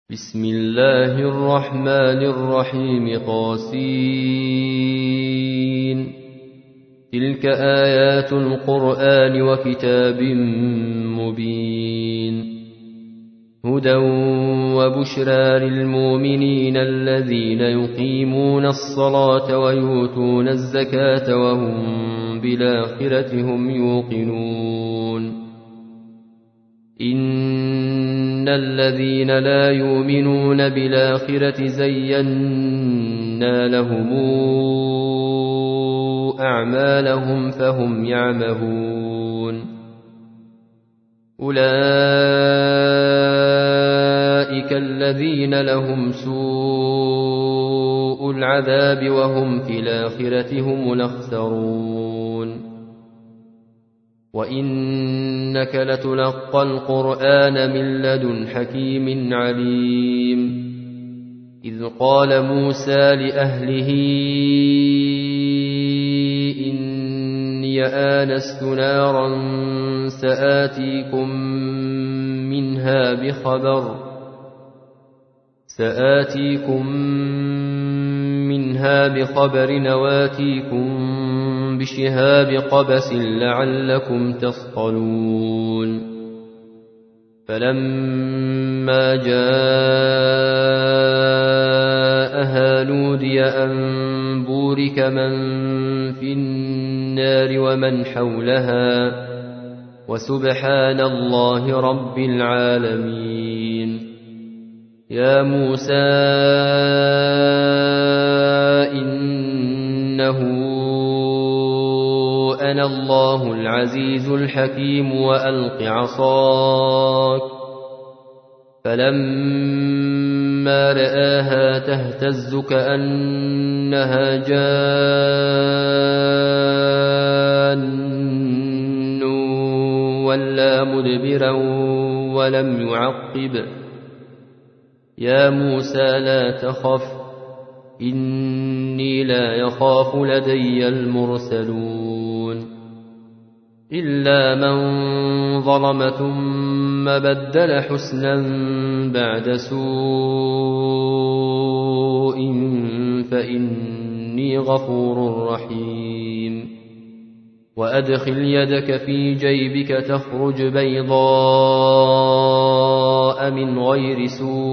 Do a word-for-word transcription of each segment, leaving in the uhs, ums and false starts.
بسم الله الرحمن الرحيم طاسين تلك آيات القرآن وكتاب مبين هدى وبشرى للمؤمنين الذين يقيمون الصلاة ويؤتون الزكاة وهم بالآخرة هم يوقنون إن الذين لا يؤمنون بالآخرة زينا لهم أعمالهم فهم يعمهون أولئك الذين لهم سوء العذاب وهم في الآخرة هم الأخسرون وإنك لتلقى القرآن من لدن حكيم عليم إذ قال موسى لأهله إني آنست نارا سآتيكم منها بخبر سآتيكم منها بخبر نواتيكم بشهاب قبس لعلكم تصطلون فلما جاءها نودي أن بورك من في النار ومن حولها وسبحان الله رب العالمين يا موسى إنه أنا الله العزيز الحكيم وألق عصاك فلما رآها تهتز كأنها جان ولا مدبرا ولم يعقب يا موسى لا تخف إني لا يخاف لدي المرسلون إلا من ظلم ثم بدل حسنا بعد سوء فإني غفور رحيم وأدخل يدك في جيبك تخرج بيضاء من غير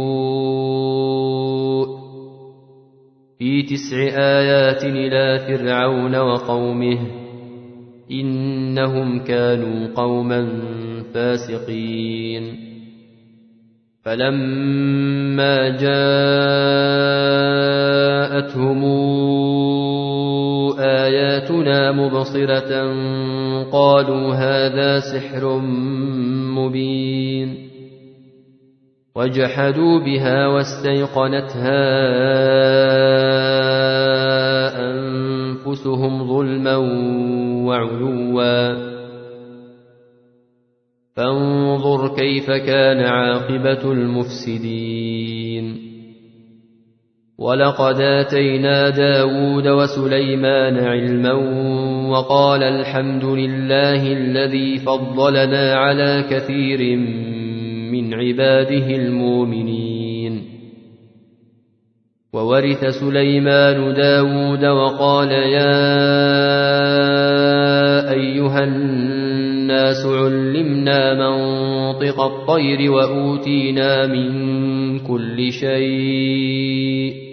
سوء في تسع آيات إلى فرعون وقومه إنهم كانوا قوما فاسقين فلما جاءتهم آياتنا مبصرة قالوا هذا سحر مبين وجحدوا بها واستيقنتها أنفسهم ظلما وعلوا فانظر كيف كان عاقبة المفسدين ولقد آتينا داود وسليمان علما وقال الحمد لله الذي فضلنا على كثير من عباده المؤمنين وورث سليمان داود وقال يا أيها الناس علمنا منطق الطير وأوتينا من كل شيء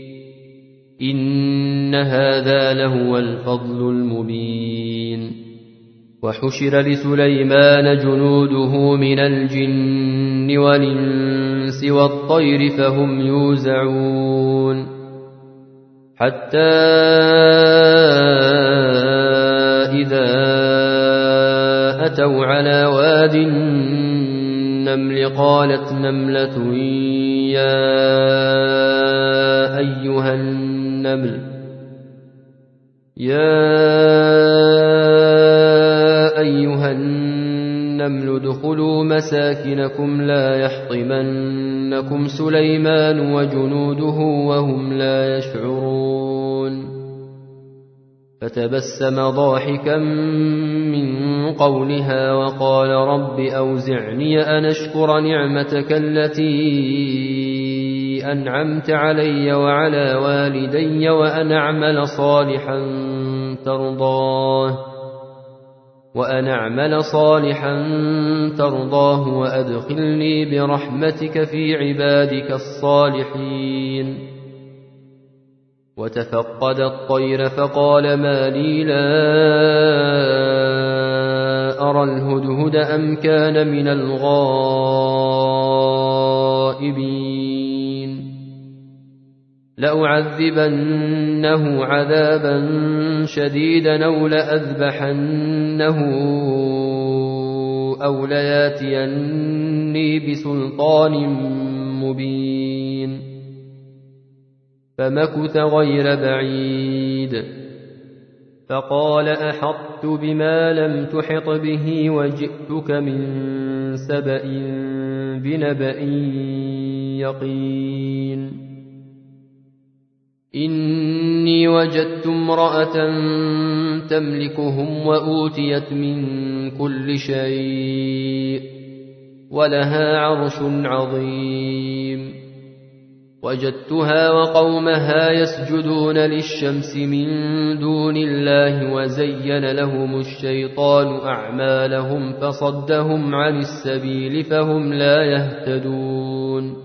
إن هذا لهو الفضل المبين وحشر لسليمان جنوده من الجن والإنس والطير فهم يوزعون حتى إذا أتوا على واد النمل قالت نملة يا أيها النمل يا أيها النمل ادخلوا مساكنكم لا يحطمنكم سليمان وجنوده وهم لا يشعرون فتبسم ضاحكا من قولها وقال رب أوزعني أن أشكر نعمتك التي أنعمت علي وعلى والدي وأن أعمل صالحا ترضاه وأن أعمل صالحا ترضاه وأدخلني برحمتك في عبادك الصالحين. وتفقد الطير فقال ما لي لا أرى الهدهد أم كان من الغائبين لأعذبنه عذابا شديدا أو لأذبحنه أو لياتيني بسلطان مبين. فمكث غير بعيد فقال أحطت بما لم تحط به وجئتك من سبأ بنبأ يقين. إني وجدت امرأة تملكهم وأوتيت من كل شيء ولها عرش عظيم. وجدتها وقومها يسجدون للشمس من دون الله وزين لهم الشيطان أعمالهم فصدهم عن السبيل فهم لا يهتدون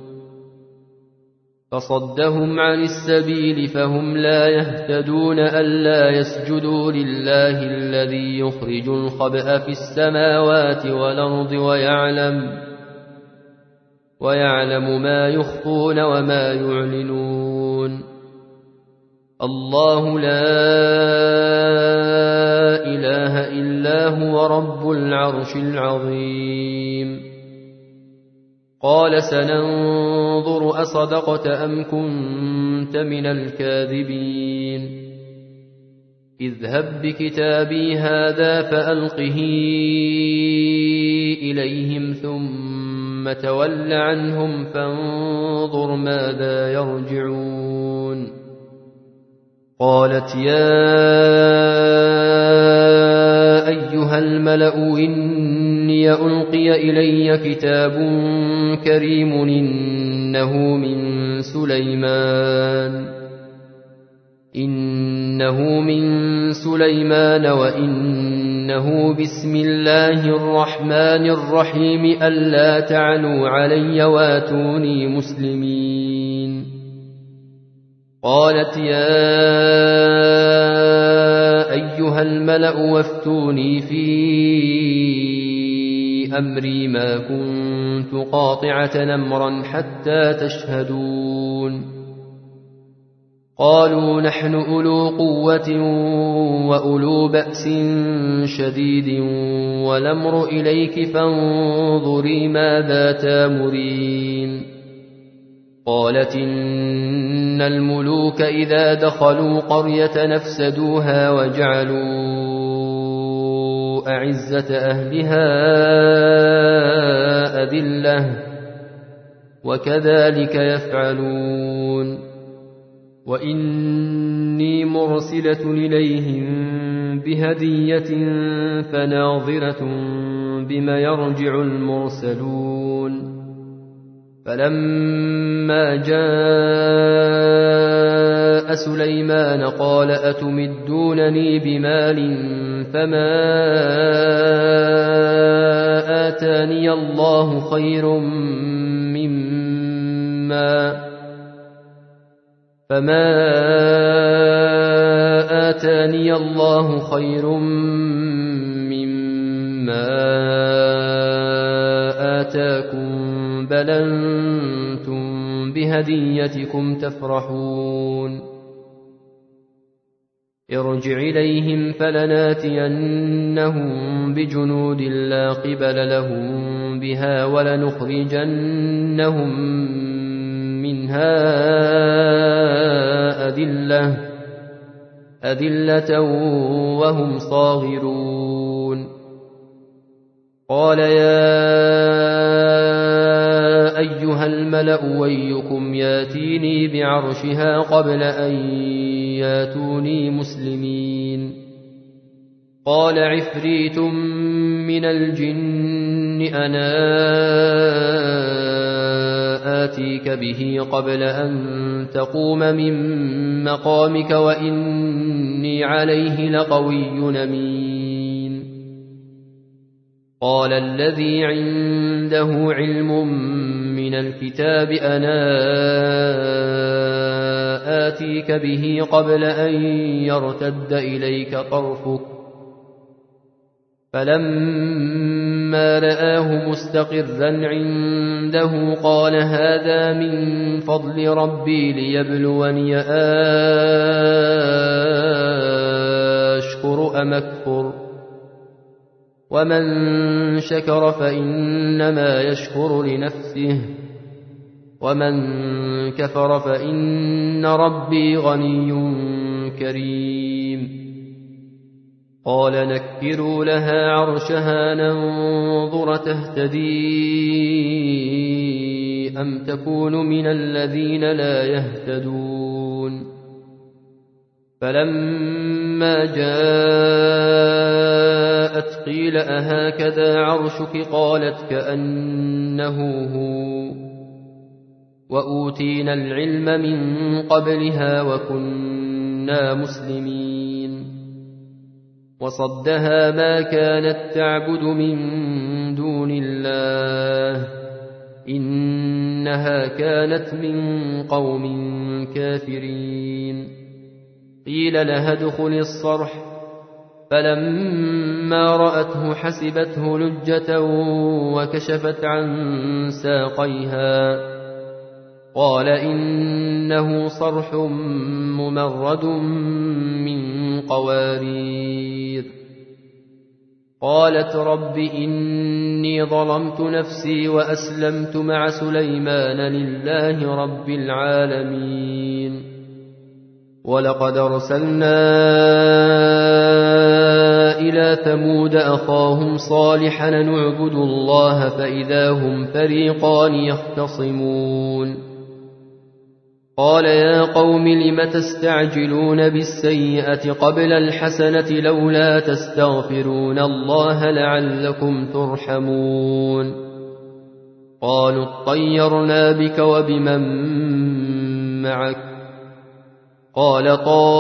فصدهم عن السبيل فهم لا يهتدون ألا يسجدوا لله الذي يخرج الخبأ في السماوات والأرض ويعلم ويعلم ما يخفون وما يعلنون. الله لا إله إلا هو رب العرش العظيم. قال سننظر أصدقت أم كنت من الكاذبين. اذهب بكتابي هذا فألقه إليهم ثم تول عنهم فانظر ماذا يرجعون. قالت يا أيها الملأ إني ألقي إلي كتاب كريم إنه من سليمان إنه من سليمان وإنه بسم الله الرحمن الرحيم ألا تعلوا علي واتوني مسلمين. قالت يا أيها الملأ وافتوني في أمري ما كنت قاطعة أمرا حتى تشهدون. قالوا نحن أولو قوة وأولو بأس شديد والأمر إليك فانظري ماذا تامرين. قالت إن الملوك إذا دخلوا قرية نفسدوها وجعلوا أعزة أهلها أذلة وكذلك يفعلون. وإني مرسلة إليهم بهدية فناظرة بما يرجع المرسلون. فلما جاء سليمان قال أتمدونني بمال فما آتاني الله خير مما فما آتاني الله خير مما آتاكم بل أنتم بهديتكم تفرحون. ارجع إليهم فلناتينهم بجنود لا قبل لهم بها ولنخرجنهم منها أذلة أذلة وهم صاغرون. قال يا أيها الملأ ويكم ياتيني بعرشها قبل أن ياتوني مسلمين. قال عفريت من الجن أنا آتيك به قبل أن تقوم من مقامك وإني عليه لقوي أمين. قال الذي عنده علم من الكتاب أنا آتيك به قبل أن يرتد إليك طرفك فلما رآه مستقرا عنده قال هذا من فضل ربي ليبلوني أشكر أم أكفر ومن شكر فإنما يشكر لنفسه ومن كفر فإن ربي غني كريم. قال نكروا لها عرشها ننظر تهتدي أم تكون من الذين لا يهتدون. فلما جاءت قيل أهكذا عرشك قالت كأنه هو وأوتينا العلم من قبلها وكنا مسلمين. وصدها ما كانت تعبد من دون الله إنها كانت من قوم كافرين. قيل لها ادخل الصرح فلما رأته حسبته لجة وكشفت عن ساقيها قال إنه صرح ممرد من قوارير. قالت رب إني ظلمت نفسي وأسلمت مع سليمان لله رب العالمين. ولقد أرسلنا إلى ثمود أخاهم صالحا نعبد الله فإذا هم فريقان يختصمون. قال يا قوم لم تستعجلون بالسيئة قبل الحسنة لولا تستغفرون الله لعلكم ترحمون. قالوا اطيرنا بك وبمن معك قال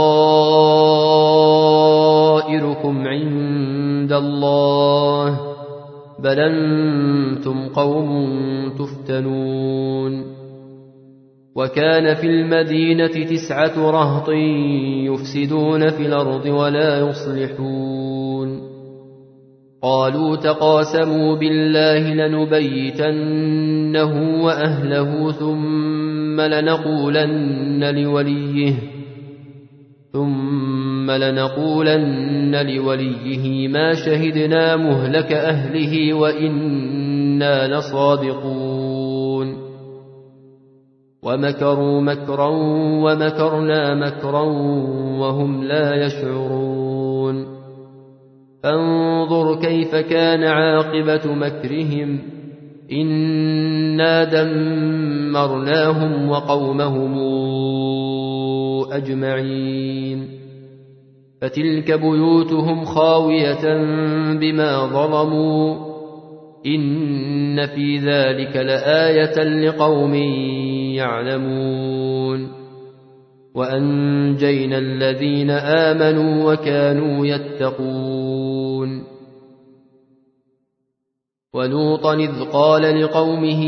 طائركم عند الله بل أنتم قوم تفتنون. وكان في المدينة تسعة رهط يفسدون في الأرض ولا يصلحون. قالوا تقاسموا بالله لنبيتنه وأهله ثم لنقولن لوليه ثم لنقولن لوليه ما شهدنا مهلك أهله وإنا لصادقون. ومكروا مكرا ومكرنا مكرا وهم لا يشعرون. فانظر كيف كان عاقبة مكرهم إنا دمرناهم وقومهم أجمعين. فتلك بيوتهم خاوية بما ظلموا إن في ذلك لآية لقوم يعلمون. وأنجينا الذين آمنوا وكانوا يتقون. ولوطا إذ قال لقومه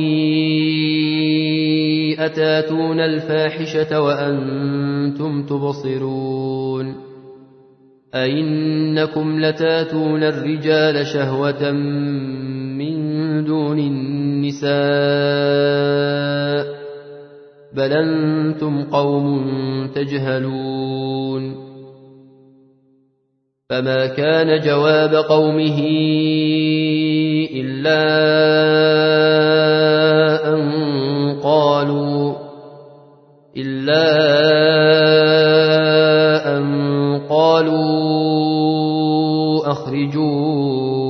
أتاتون الفاحشة وأنتم تبصرون أئنكم لتاتون الرجال شهوة من دون النساء بل أنتم قوم تجهلون. فما كان جواب قومه إلا أن قالوا إلا أن قالوا أخرجوا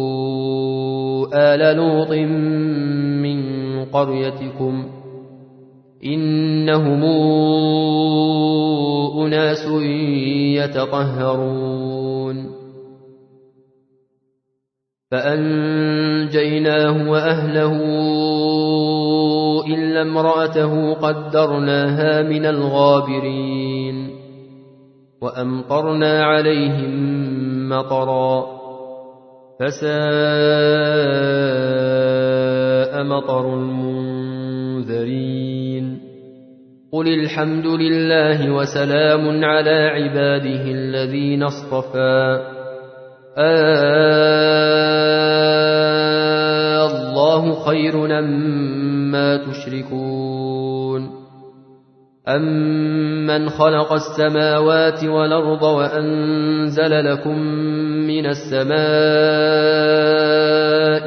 آل لوط من قريتكم إنهم أناس يتطهرون. فأنجيناه وأهله إلا امرأته قدرناها من الغابرين وأمطرنا عليهم مطرا فساء مطر المنذرين قل الحمد لله وسلام على عباده الذين اصطفى آه الله خير أمّا تشركون أَمَّنْ خَلَقَ السَّمَاوَاتِ وَالْأَرْضَ وَأَنزَلَ لَكُم مِّنَ السَّمَاءِ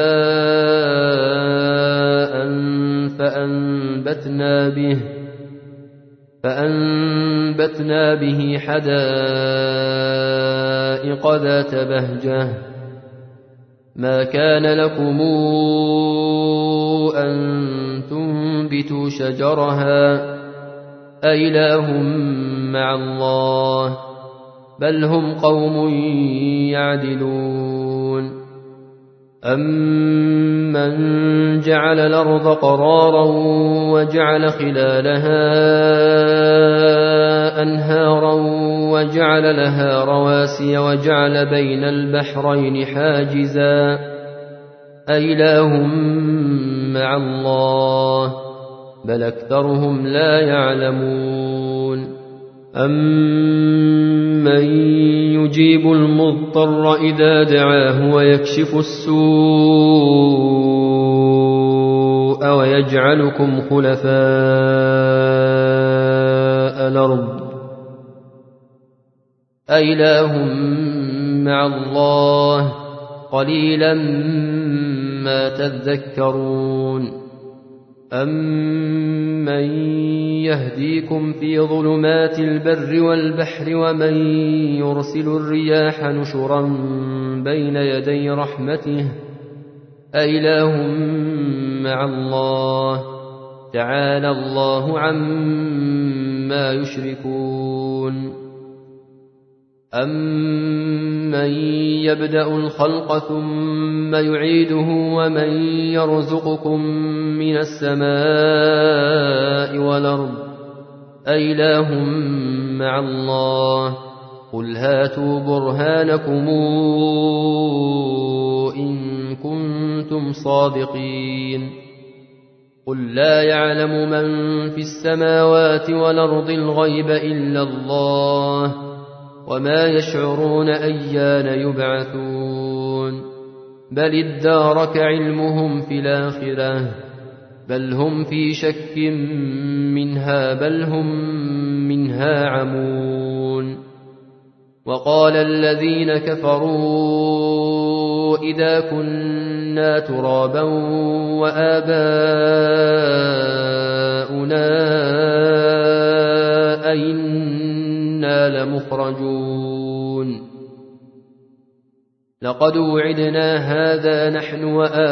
مَاءً فَأَنبَتْنَا بِهِ فَأَنبَتْنَا بِهِ حَدَائِقَ ذَاتَ بَهْجَةٍ مَا كَانَ لَكُمْ أَن تُنبِتُوا شَجَرَهَا أَإِلَٰهٌ مَّعَ اللَّهِ بَلْ هُمْ قَوْمٌ يَعْدِلُونَ أَمَّن جَعَلَ الْأَرْضَ قَرَارًا وَجَعَلَ خِلَالَهَا أَنْهَارًا وَجَعَلَ لَهَا رَوَاسِيَ وَجَعَلَ بَيْنَ الْبَحْرَيْنِ حَاجِزًا أَإِلَٰهٌ مَّعَ اللَّهِ بل أكثرهم لا يعلمون أمن يجيب المضطر إذا دعاه ويكشف السوء ويجعلكم خلفاء الأرض أإله مع الله قليلا ما تذكرون أَمَّن يَهْدِيكُمْ فِي ظُلُمَاتِ الْبَرِّ وَالْبَحْرِ وَمَن يُرْسِلُ الرِّيَاحَ نُشُرًا بَيْنَ يَدَيْ رَحْمَتِهِ أَإِلَٰهٌ مَّعَ اللَّهِ تَعَالَى اللَّهُ عَمَّا يُشْرِكُونَ أَمَّن يَبْدَأُ الْخَلْقَ ثُمَّ يُعِيدُهُ وَمَن يَرْزُقُكُم مِّنَ السَّمَاءِ وَالْأَرْضِ أَإِلَٰهٌ مَّعَ اللَّهِ قُلْ هَاتُوا بُرْهَانَكُمْ إِن كُنتُمْ صَادِقِينَ قُل لَّا يَعْلَمُ مَن فِي السَّمَاوَاتِ وَالْأَرْضِ الْغَيْبَ إِلَّا اللَّهُ وما يشعرون أيان يبعثون بل ادارك علمهم في الآخرة بل هم في شك منها بل هم منها عمون وقال الذين كفروا إذا كنا ترابا وآباؤنا أئنا لمخرجون لقد وعدنا هذا نحن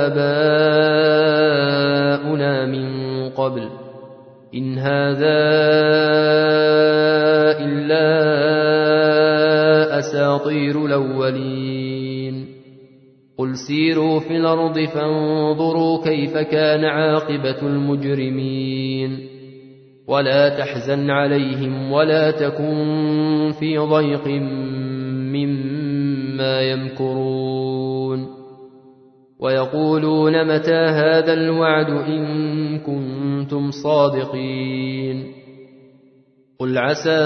وآباؤنا من قبل إن هذا إلا أساطير الأولين قل سيروا في الأرض فانظروا كيف كان عاقبة المجرمين ولا تحزن عليهم ولا تكن في ضيق مما يمكرون ويقولون متى هذا الوعد إن كنتم صادقين قل عسى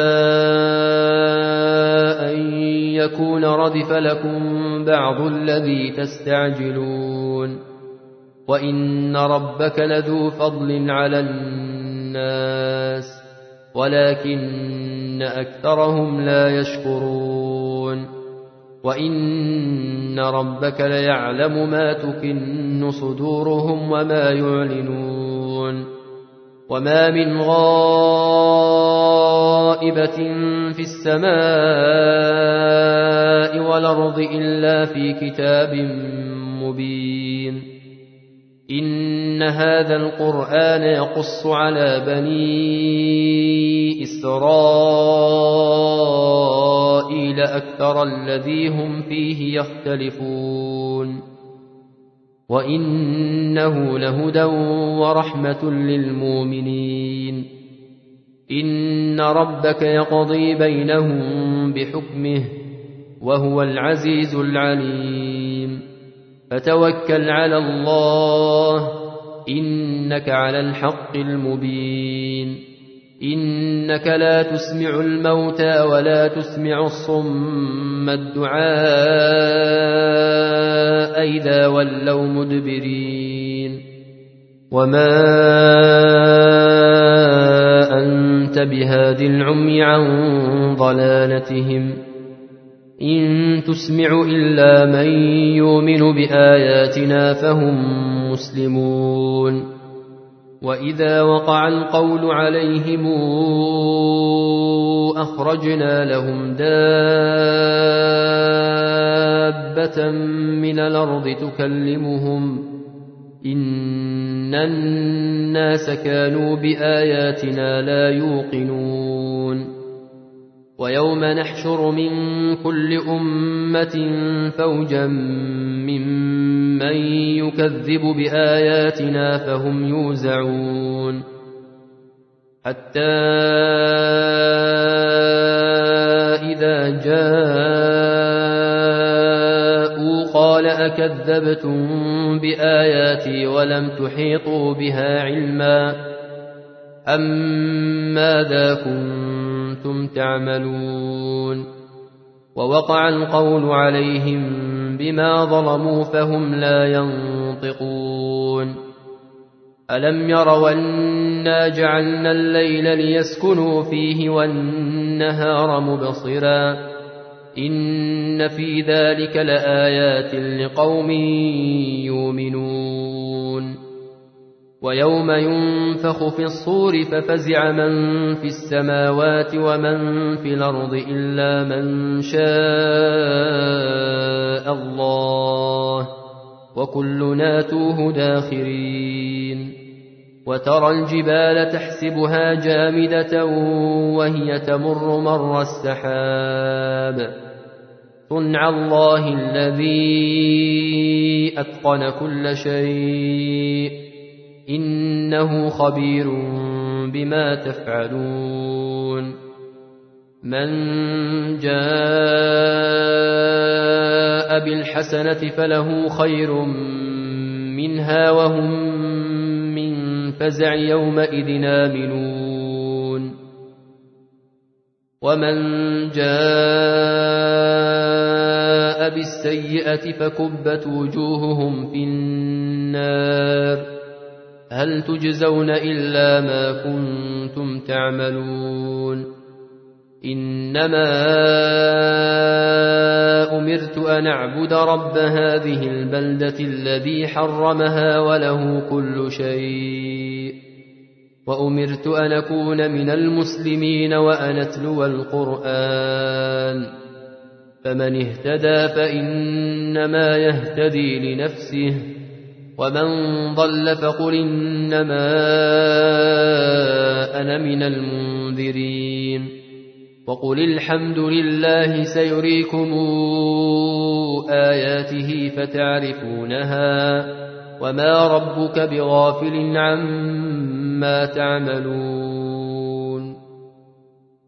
أن يكون ردف لكم بعض الذي تستعجلون وإن ربك لذو فضل على الناس ولكن أكثرهم لا يشكرون وإن ربك ليعلم ما تكن صدورهم وما يعلنون وما من غائبة في السماء والأرض إلا في كتاب مبين إن هذا القرآن يقص على بني إسرائيل أكثر الذي هم فيه يختلفون وإنه لهدى ورحمة للمؤمنين. إن ربك يقضي بينهم بحكمه وهو العزيز العليم. فتوكل على الله إنك على الحق المبين. إنك لا تسمع الموتى ولا تسمع الصم الدعاء إذا ولوا مدبرين. وما أنت بهاد العمي عن ضلالتهم إن تسمع إلا من يؤمن بآياتنا فهم مسلمون. وإذا وقع القول عليهم أخرجنا لهم دابة من الأرض تكلمهم إن الناس كانوا بآياتنا لا يوقنون. ويوم نحشر من كل أمة فوجا ممن يكذب بآياتنا فهم يوزعون. حتى إذا جاءوا قال أكذبتم بآياتي ولم تحيطوا بها علما أم ماذا كنتم تعملون. ووقع القول عليهم بما ظلموا فهم لا ينطقون. ألم يروا أنا جعلنا الليل ليسكنوا فيه والنهار مبصرا إن في ذلك لآيات لقوم يؤمنون. ويوم ينفخ في الصور ففزع من في السماوات ومن في الأرض إلا من شاء الله وكلنا توه داخرين. وترى الجبال تحسبها جامدة وهي تمر مر السحاب صنع الله الذي أتقن كل شيء إنه خبير بما تفعلون. من جاء بالحسنة فله خير منها وهم من فزع يومئذ آمنون. ومن جاء بالسيئة فكبت وجوههم في النار هل تجزون إلا ما كنتم تعملون. إنما أمرت أن أعبد رب هذه البلدة الذي حرمها وله كل شيء وأمرت أن أكون من المسلمين وأن أتلو القرآن. فمن اهتدى فإنما يهتدي لنفسه ومن ضل فقل إنما أنا من المنذرين. وقل الحمد لله سيريكم آياته فتعرفونها وما ربك بغافل عما تعملون.